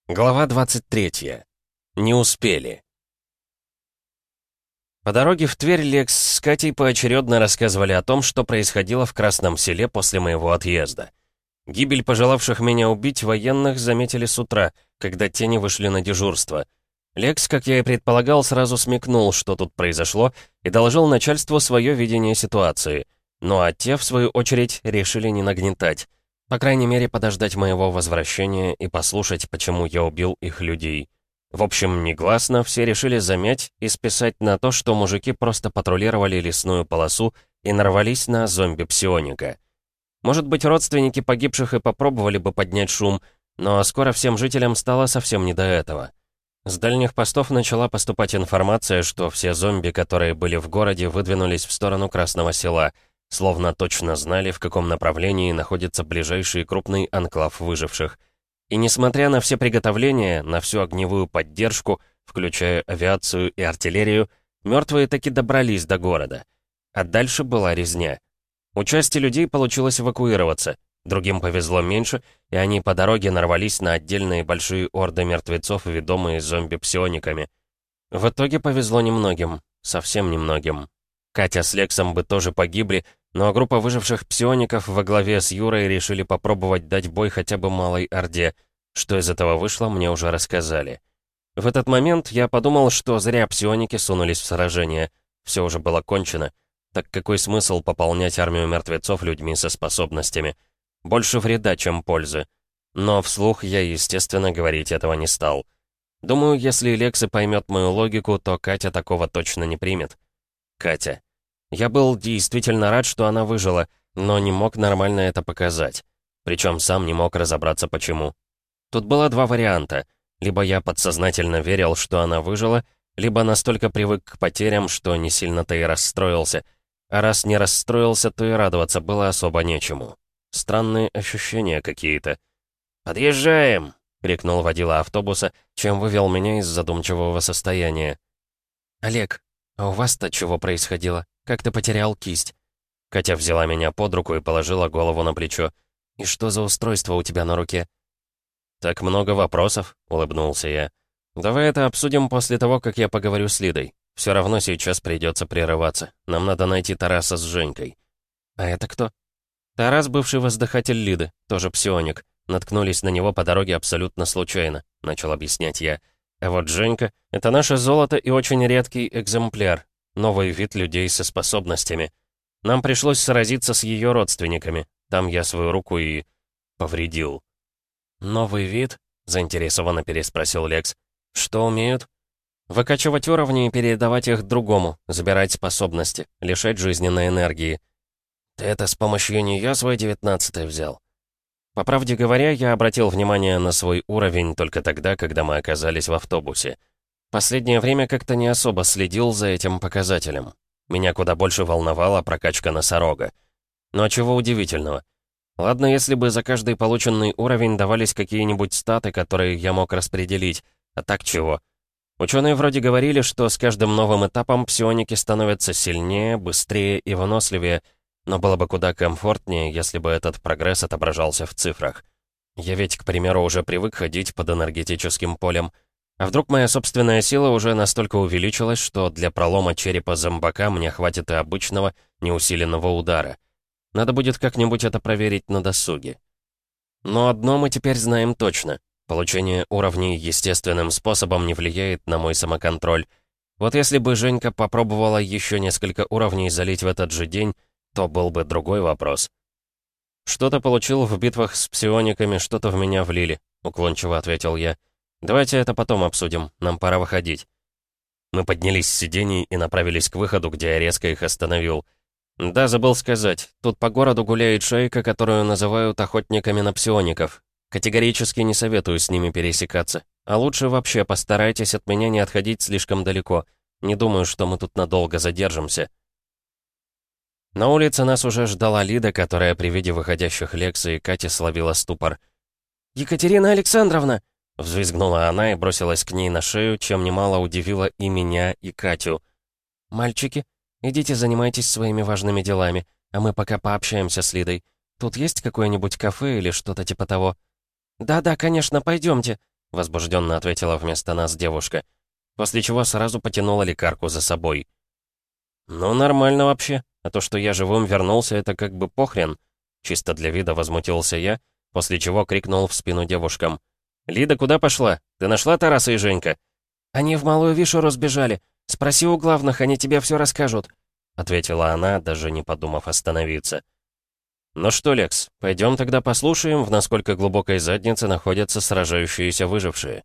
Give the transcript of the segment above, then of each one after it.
Глава 23. Не успели. По дороге в Тверь Лекс с Катей поочередно рассказывали о том, что происходило в Красном Селе после моего отъезда. Гибель пожелавших меня убить военных заметили с утра, когда тени вышли на дежурство. Лекс, как я и предполагал, сразу смекнул, что тут произошло, и доложил начальству свое видение ситуации. Ну а те, в свою очередь, решили не нагнетать. По крайней мере, подождать моего возвращения и послушать, почему я убил их людей. В общем, негласно все решили замять и списать на то, что мужики просто патрулировали лесную полосу и нарвались на зомби-псионика. Может быть, родственники погибших и попробовали бы поднять шум, но скоро всем жителям стало совсем не до этого. С дальних постов начала поступать информация, что все зомби, которые были в городе, выдвинулись в сторону Красного Села, словно точно знали, в каком направлении находится ближайший крупный анклав выживших. И несмотря на все приготовления, на всю огневую поддержку, включая авиацию и артиллерию, мертвые таки добрались до города. А дальше была резня. У части людей получилось эвакуироваться, другим повезло меньше, и они по дороге нарвались на отдельные большие орды мертвецов, ведомые зомби-псиониками. В итоге повезло немногим, совсем немногим. Катя с Лексом бы тоже погибли, но группа выживших псиоников во главе с Юрой решили попробовать дать бой хотя бы малой орде. Что из этого вышло, мне уже рассказали. В этот момент я подумал, что зря псионики сунулись в сражение. Все уже было кончено. Так какой смысл пополнять армию мертвецов людьми со способностями? Больше вреда, чем пользы. Но вслух я, естественно, говорить этого не стал. Думаю, если Лекс и поймет мою логику, то Катя такого точно не примет. Катя. Я был действительно рад, что она выжила, но не мог нормально это показать. Причем сам не мог разобраться, почему. Тут было два варианта. Либо я подсознательно верил, что она выжила, либо настолько привык к потерям, что не сильно-то и расстроился. А раз не расстроился, то и радоваться было особо нечему. Странные ощущения какие-то. «Подъезжаем!» — крикнул водила автобуса, чем вывел меня из задумчивого состояния. «Олег, а у вас-то чего происходило? Как ты потерял кисть?» Катя взяла меня под руку и положила голову на плечо. «И что за устройство у тебя на руке?» «Так много вопросов», — улыбнулся я. «Давай это обсудим после того, как я поговорю с Лидой. Все равно сейчас придется прерываться. Нам надо найти Тараса с Женькой». «А это кто?» «Тарас — бывший воздыхатель Лиды, тоже псионик. Наткнулись на него по дороге абсолютно случайно», — начал объяснять я. «А вот Женька — это наше золото и очень редкий экземпляр. Новый вид людей со способностями. Нам пришлось сразиться с ее родственниками. Там я свою руку и... повредил». «Новый вид?» — заинтересованно переспросил Лекс. «Что умеют?» «Выкачивать уровни и передавать их другому, забирать способности, лишать жизненной энергии». «Ты это с помощью нее свой 19-й взял?» По правде говоря, я обратил внимание на свой уровень только тогда, когда мы оказались в автобусе. Последнее время как-то не особо следил за этим показателем. Меня куда больше волновала прокачка носорога. Но чего удивительного? Ладно, если бы за каждый полученный уровень давались какие-нибудь статы, которые я мог распределить. А так чего? Ученые вроде говорили, что с каждым новым этапом псионики становятся сильнее, быстрее и выносливее, но было бы куда комфортнее, если бы этот прогресс отображался в цифрах. Я ведь, к примеру, уже привык ходить под энергетическим полем. А вдруг моя собственная сила уже настолько увеличилась, что для пролома черепа зомбака мне хватит и обычного, неусиленного удара? Надо будет как-нибудь это проверить на досуге. Но одно мы теперь знаем точно. Получение уровней естественным способом не влияет на мой самоконтроль. Вот если бы Женька попробовала еще несколько уровней залить в этот же день, то был бы другой вопрос. «Что-то получил в битвах с псиониками, что-то в меня влили», — уклончиво ответил я. «Давайте это потом обсудим, нам пора выходить». Мы поднялись с сидений и направились к выходу, где я резко их остановил. «Да, забыл сказать, тут по городу гуляет шайка, которую называют охотниками на псиоников. Категорически не советую с ними пересекаться. А лучше вообще постарайтесь от меня не отходить слишком далеко. Не думаю, что мы тут надолго задержимся». На улице нас уже ждала Лида, которая при виде выходящих Лекса и Кати словила ступор. «Екатерина Александровна!» — взвизгнула она и бросилась к ней на шею, чем немало удивила и меня, и Катю. «Мальчики, идите занимайтесь своими важными делами, а мы пока пообщаемся с Лидой. Тут есть какое-нибудь кафе или что-то типа того?» «Да-да, конечно, пойдемте», — возбужденно ответила вместо нас девушка, после чего сразу потянула лекарку за собой. «Ну, нормально вообще, а то, что я живым вернулся, это как бы похрен», — чисто для вида возмутился я, после чего крикнул в спину девушкам. «Лида, куда пошла? Ты нашла Тараса и Женька?» «Они в Малую Вишеру сбежали. Спроси у главных, они тебе все расскажут», — ответила она, даже не подумав остановиться. «Ну что, Лекс, пойдем тогда послушаем, в насколько глубокой заднице находятся сражающиеся выжившие».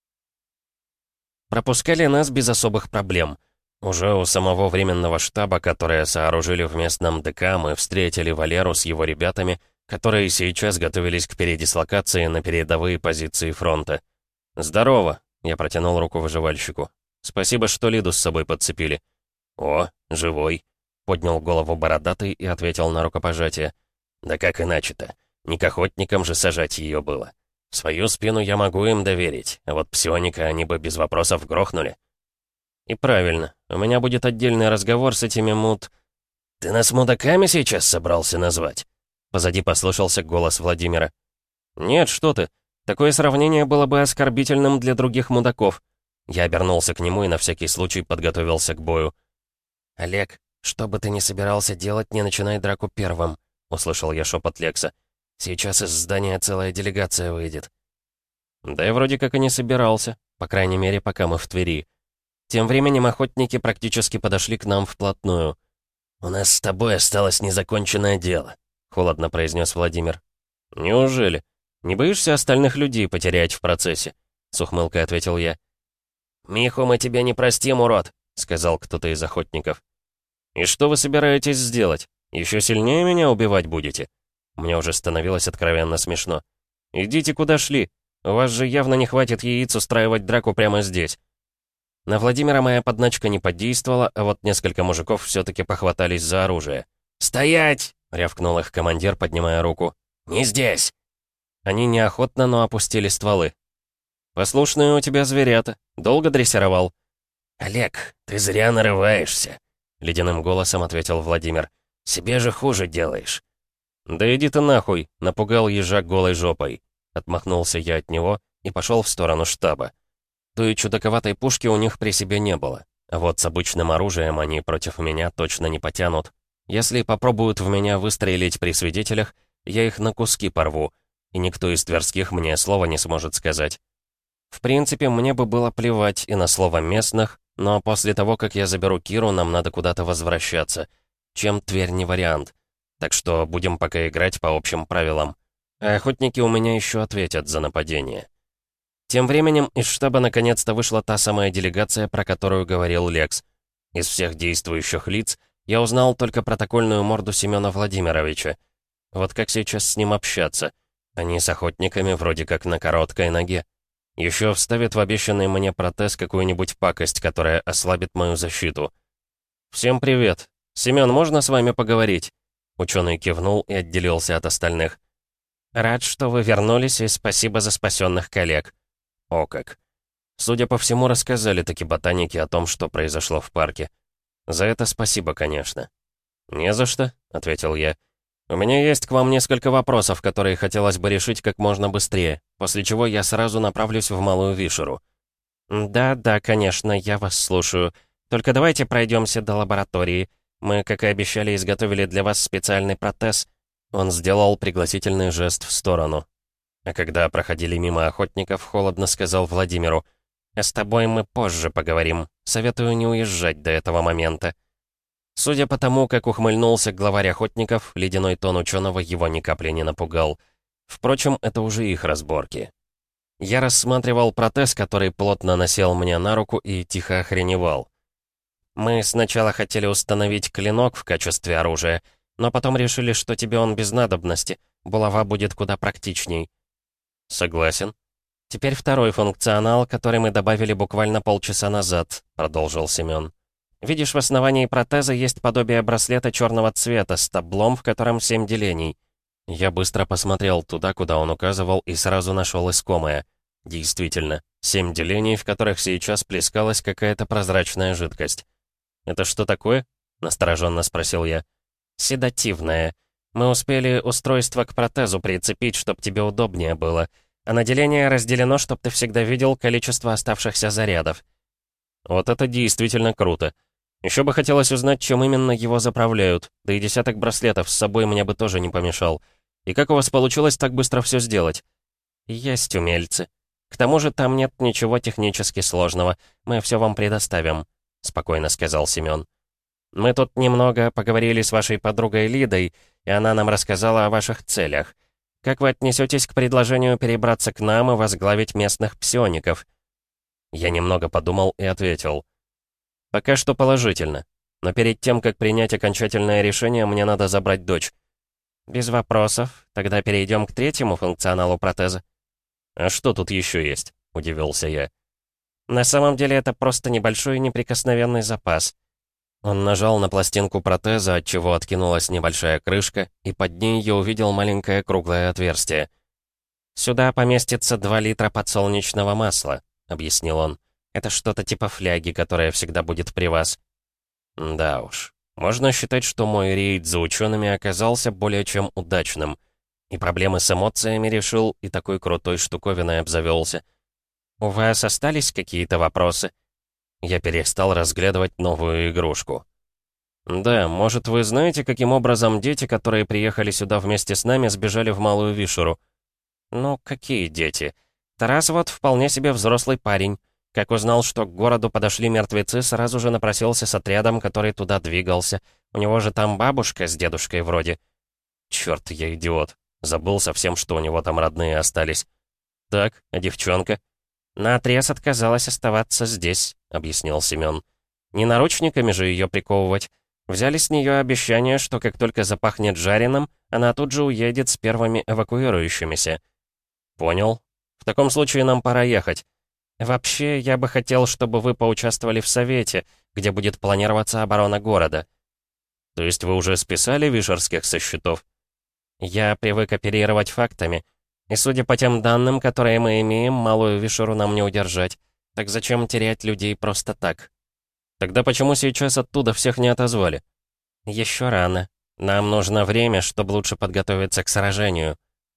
Пропускали нас без особых проблем. Уже у самого временного штаба, которое сооружили в местном ДК, мы встретили Валеру с его ребятами, которые сейчас готовились к передислокации на передовые позиции фронта. «Здорово!» — я протянул руку выживальщику. «Спасибо, что Лиду с собой подцепили». «О, живой!» — поднял голову бородатый и ответил на рукопожатие. «Да как иначе-то? Не к охотникам же сажать ее было. Свою спину я могу им доверить, а вот псионика они бы без вопросов грохнули». «И правильно. У меня будет отдельный разговор с этими «Ты нас мудаками сейчас собрался назвать?» Позади послышался голос Владимира. «Нет, что ты. Такое сравнение было бы оскорбительным для других мудаков». Я обернулся к нему и на всякий случай подготовился к бою. «Олег, что бы ты ни собирался делать, не начинай драку первым», — услышал я шепот Лекса. «Сейчас из здания целая делегация выйдет». Да и вроде как и не собирался, по крайней мере, пока мы в Твери. Тем временем охотники практически подошли к нам вплотную. «У нас с тобой осталось незаконченное дело», — холодно произнес Владимир. «Неужели? Не боишься остальных людей потерять в процессе?» — с ухмылкой ответил я. «Миху мы тебя не простим, урод», — сказал кто-то из охотников. «И что вы собираетесь сделать? Еще сильнее меня убивать будете?» Мне уже становилось откровенно смешно. «Идите куда шли. У вас же явно не хватит яиц устраивать драку прямо здесь». На Владимира моя подначка не подействовала, а вот несколько мужиков все-таки похватались за оружие. «Стоять!» — рявкнул их командир, поднимая руку. «Не здесь!» Они неохотно, но опустили стволы. «Послушные у тебя зверята. Долго дрессировал?» «Олег, ты зря нарываешься», — ледяным голосом ответил Владимир. «Себе же хуже делаешь». «Да иди ты нахуй!» — напугал ежа голой жопой. Отмахнулся я от него и пошел в сторону штаба. Той чудаковатой пушки у них при себе не было. А вот с обычным оружием они против меня точно не потянут. Если попробуют в меня выстрелить при свидетелях, я их на куски порву, и никто из тверских мне слова не сможет сказать. В принципе, мне бы было плевать и на слово местных, но после того, как я заберу Киру, нам надо куда-то возвращаться. Чем Тверь не вариант. Так что будем пока играть по общим правилам. А охотники у меня еще ответят за нападение. Тем временем из штаба наконец-то вышла та самая делегация, про которую говорил Лекс. Из всех действующих лиц я узнал только протокольную морду Семена Владимировича. Вот как сейчас с ним общаться? Они с охотниками вроде как на короткой ноге. Еще вставит в обещанный мне протез какую-нибудь пакость, которая ослабит мою защиту. «Всем привет. Семен, можно с вами поговорить?» Ученый кивнул и отделился от остальных. «Рад, что вы вернулись, и спасибо за спасенных коллег». О как. Судя по всему, рассказали таки ботаники о том, что произошло в парке. За это спасибо, конечно. «Не за что», — ответил я. «У меня есть к вам несколько вопросов, которые хотелось бы решить как можно быстрее, после чего я сразу направлюсь в Малую Вишеру». «Да, конечно, я вас слушаю. Только давайте пройдемся до лаборатории. Мы, как и обещали, изготовили для вас специальный протез». Он сделал пригласительный жест в сторону. А когда проходили мимо охотников, холодно сказал Владимиру: «С тобой мы позже поговорим. Советую не уезжать до этого момента». Судя по тому, как ухмыльнулся главарь охотников, ледяной тон ученого его ни капли не напугал. Впрочем, это уже их разборки. Я рассматривал протез, который плотно насел мне на руку, и тихо охреневал. «Мы сначала хотели установить клинок в качестве оружия, но потом решили, что тебе он без надобности. Булава будет куда практичней». «Согласен. Теперь второй функционал, который мы добавили буквально полчаса назад», — продолжил Семен. «Видишь, в основании протеза есть подобие браслета черного цвета с таблом, в котором 7 делений». Я быстро посмотрел туда, куда он указывал, и сразу нашел искомое. Действительно, 7 делений, в которых сейчас плескалась какая-то прозрачная жидкость. «Это что такое?» — настороженно спросил я. «Седативное. Мы успели устройство к протезу прицепить, чтобы тебе удобнее было. А на деление разделено, чтоб ты всегда видел количество оставшихся зарядов». Вот это действительно круто. Еще бы хотелось узнать, чем именно его заправляют, да и десяток браслетов с собой мне бы тоже не помешал. И как у вас получилось так быстро все сделать? Есть умельцы. К тому же там нет ничего технически сложного, мы все вам предоставим, спокойно сказал Семен. Мы тут немного поговорили с вашей подругой Лидой, и она нам рассказала о ваших целях. Как вы отнесетесь к предложению перебраться к нам и возглавить местных псиоников? Я немного подумал и ответил. Пока что положительно. Но перед тем, как принять окончательное решение, мне надо забрать дочь. Без вопросов. Тогда перейдем к третьему функционалу протеза. А что тут еще есть? Удивился я. На самом деле это просто небольшой неприкосновенный запас. Он нажал на пластинку протеза, от чего откинулась небольшая крышка, и под ней я увидел маленькое круглое отверстие. «Сюда поместится 2 литра подсолнечного масла», — объяснил он. «Это что-то типа фляги, которая всегда будет при вас». Да уж. Можно считать, что мой рейд за учеными оказался более чем удачным. И проблемы с эмоциями решил, и такой крутой штуковиной обзавелся. «У вас остались какие-то вопросы?» Я перестал разглядывать новую игрушку. «Да, может, вы знаете, каким образом дети, которые приехали сюда вместе с нами, сбежали в Малую Вишеру?» «Ну, какие дети? Тарас вот вполне себе взрослый парень. Как узнал, что к городу подошли мертвецы, сразу же напросился с отрядом, который туда двигался. У него же там бабушка с дедушкой вроде». «Чёрт, я идиот. Забыл совсем, что у него там родные остались». «Так, а девчонка?» «Наотрез отказалась оставаться здесь», — объяснил Семён. «Не наручниками же её приковывать. Взяли с неё обещание, что как только запахнет жареным, она тут же уедет с первыми эвакуирующимися». «Понял. В таком случае нам пора ехать. Вообще, я бы хотел, чтобы вы поучаствовали в совете, где будет планироваться оборона города». «То есть вы уже списали вишерских со счетов?» «Я привык оперировать фактами. И судя по тем данным, которые мы имеем, Малую Вишеру нам не удержать. Так зачем терять людей просто так?» «Тогда почему сейчас оттуда всех не отозвали?» «Еще рано. Нам нужно время, чтобы лучше подготовиться к сражению».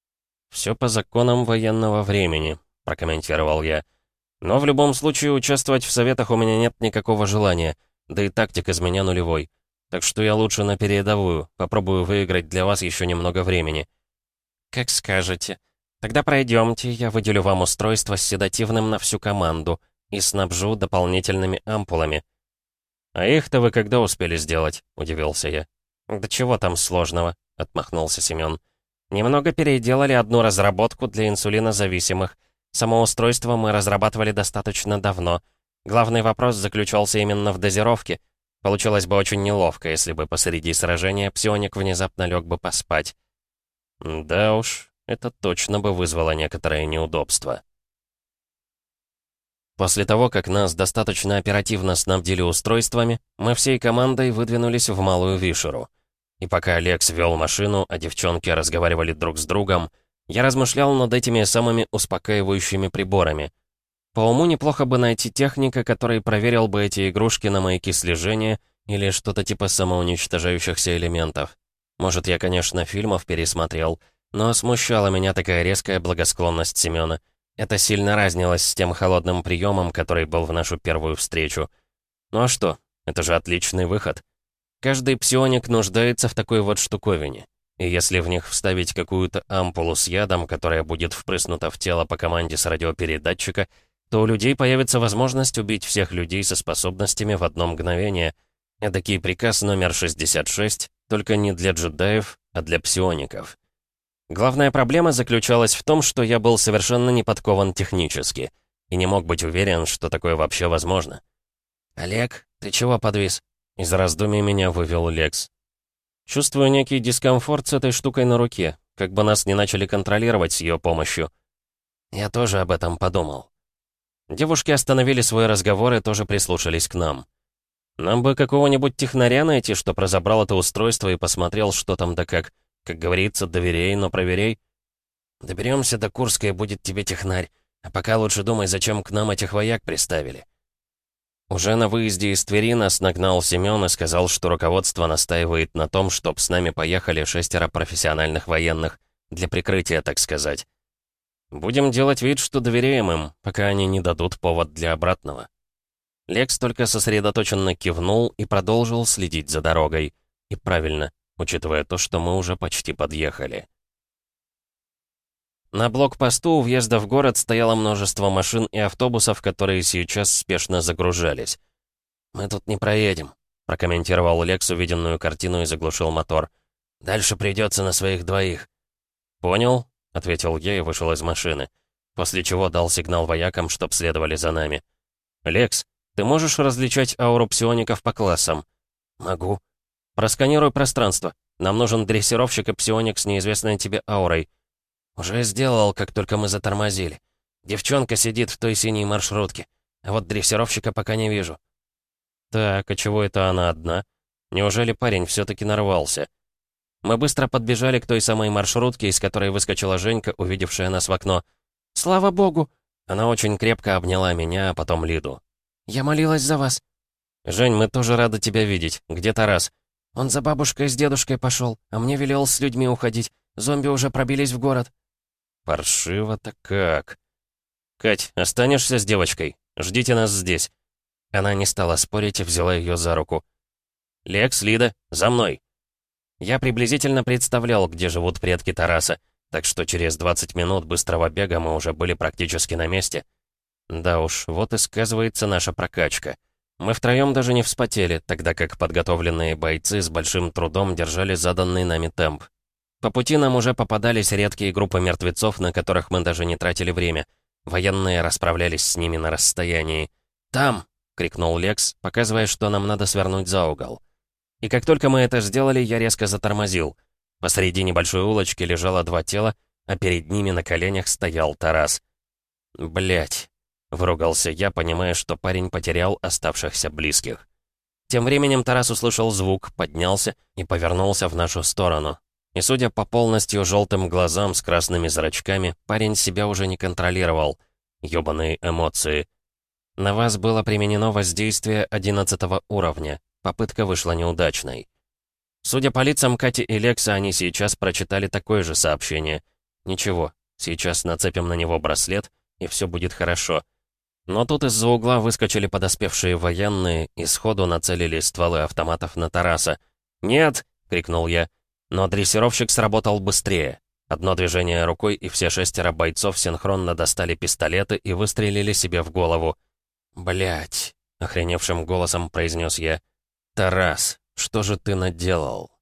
«Все по законам военного времени», — прокомментировал я. «Но в любом случае участвовать в советах у меня нет никакого желания, да и тактик из меня нулевой. Так что я лучше на передовую, попробую выиграть для вас еще немного времени». «Как скажете. Тогда пройдемте, я выделю вам устройство с седативным на всю команду и снабжу дополнительными ампулами». «А их-то вы когда успели сделать?» — удивился я. «Да чего там сложного?» — отмахнулся Семен. «Немного переделали одну разработку для инсулинозависимых. Само устройство мы разрабатывали достаточно давно. Главный вопрос заключался именно в дозировке. Получилось бы очень неловко, если бы посреди сражения псионик внезапно лег бы поспать». «Да уж, это точно бы вызвало некоторое неудобство». После того, как нас достаточно оперативно снабдили устройствами, мы всей командой выдвинулись в Малую Вишеру. И пока Алекс вел машину, а девчонки разговаривали друг с другом, я размышлял над этими самыми успокаивающими приборами. По уму неплохо бы найти техника, который проверил бы эти игрушки на маяки слежения или что-то типа самоуничтожающихся элементов. Может, я, конечно, фильмов пересмотрел, но смущала меня такая резкая благосклонность Семёна. Это сильно разнилось с тем холодным приемом, который был в нашу первую встречу. Ну а что? Это же отличный выход. Каждый псионик нуждается в такой вот штуковине. И если в них вставить какую-то ампулу с ядом, которая будет впрыснута в тело по команде с радиопередатчика, то у людей появится возможность убить всех людей со способностями в одно мгновение. Эдакий приказ номер 66, только не для джедаев, а для псиоников. Главная проблема заключалась в том, что я был совершенно не подкован технически и не мог быть уверен, что такое вообще возможно. «Олег, ты чего подвис?» Из раздумий меня вывел Лекс. «Чувствую некий дискомфорт с этой штукой на руке, как бы нас не начали контролировать с ее помощью». Я тоже об этом подумал. Девушки остановили свой разговор и тоже прислушались к нам. «Нам бы какого-нибудь технаря найти, чтоб разобрал это устройство и посмотрел, что там да как. Как говорится, доверяй, но проверяй». «Доберемся до Курска, и будет тебе технарь. А пока лучше думай, зачем к нам этих вояк приставили». Уже на выезде из Твери нас нагнал Семён и сказал, что руководство настаивает на том, чтоб с нами поехали 6 профессиональных военных. Для прикрытия, так сказать. Будем делать вид, что доверяем им, пока они не дадут повод для обратного». Лекс только сосредоточенно кивнул и продолжил следить за дорогой. И правильно, учитывая то, что мы уже почти подъехали. На блокпосту у въезда в город стояло множество машин и автобусов, которые сейчас спешно загружались. «Мы тут не проедем», — прокомментировал Лекс увиденную картину и заглушил мотор. «Дальше придется на своих двоих». «Понял», — ответил я и вышел из машины, после чего дал сигнал воякам, чтоб следовали за нами. «Лекс, ты можешь различать ауру псиоников по классам?» «Могу». «Просканируй пространство. Нам нужен дрессировщик и псионик с неизвестной тебе аурой». «Уже сделал, как только мы затормозили. Девчонка сидит в той синей маршрутке, а вот дрессировщика пока не вижу». «Так, а чего это она одна? Неужели парень все-таки нарвался?» Мы быстро подбежали к той самой маршрутке, из которой выскочила Женька, увидевшая нас в окно. «Слава богу!» Она очень крепко обняла меня, а потом Лиду. «Я молилась за вас». «Жень, мы тоже рады тебя видеть. Где Тарас?» «Он за бабушкой с дедушкой пошел, а мне велел с людьми уходить. Зомби уже пробились в город». «Паршиво-то как!» «Кать, останешься с девочкой? Ждите нас здесь». Она не стала спорить и взяла ее за руку. «Лекс, Лида, за мной!» Я приблизительно представлял, где живут предки Тараса, так что через 20 минут быстрого бега мы уже были практически на месте. Да уж, вот и сказывается наша прокачка. Мы втроем даже не вспотели, тогда как подготовленные бойцы с большим трудом держали заданный нами темп. По пути нам уже попадались редкие группы мертвецов, на которых мы даже не тратили время. Военные расправлялись с ними на расстоянии. «Там!» — крикнул Лекс, показывая, что нам надо свернуть за угол. И как только мы это сделали, я резко затормозил. Посреди небольшой улочки лежало два тела, а перед ними на коленях стоял Тарас. Блять, выругался я, понимая, что парень потерял оставшихся близких. Тем временем Тарас услышал звук, поднялся и повернулся в нашу сторону. И судя по полностью желтым глазам с красными зрачками, парень себя уже не контролировал. Ёбаные эмоции. На вас было применено воздействие 11 уровня. Попытка вышла неудачной. Судя по лицам Кати и Лекса, они сейчас прочитали такое же сообщение. Ничего, сейчас нацепим на него браслет, и все будет хорошо. Но тут из-за угла выскочили подоспевшие военные и сходу нацелили стволы автоматов на Тараса. «Нет!» — крикнул я. Но дрессировщик сработал быстрее. Одно движение рукой, и все 6 бойцов синхронно достали пистолеты и выстрелили себе в голову. «Блядь!» — охреневшим голосом произнес я. «Тарас, что же ты наделал?»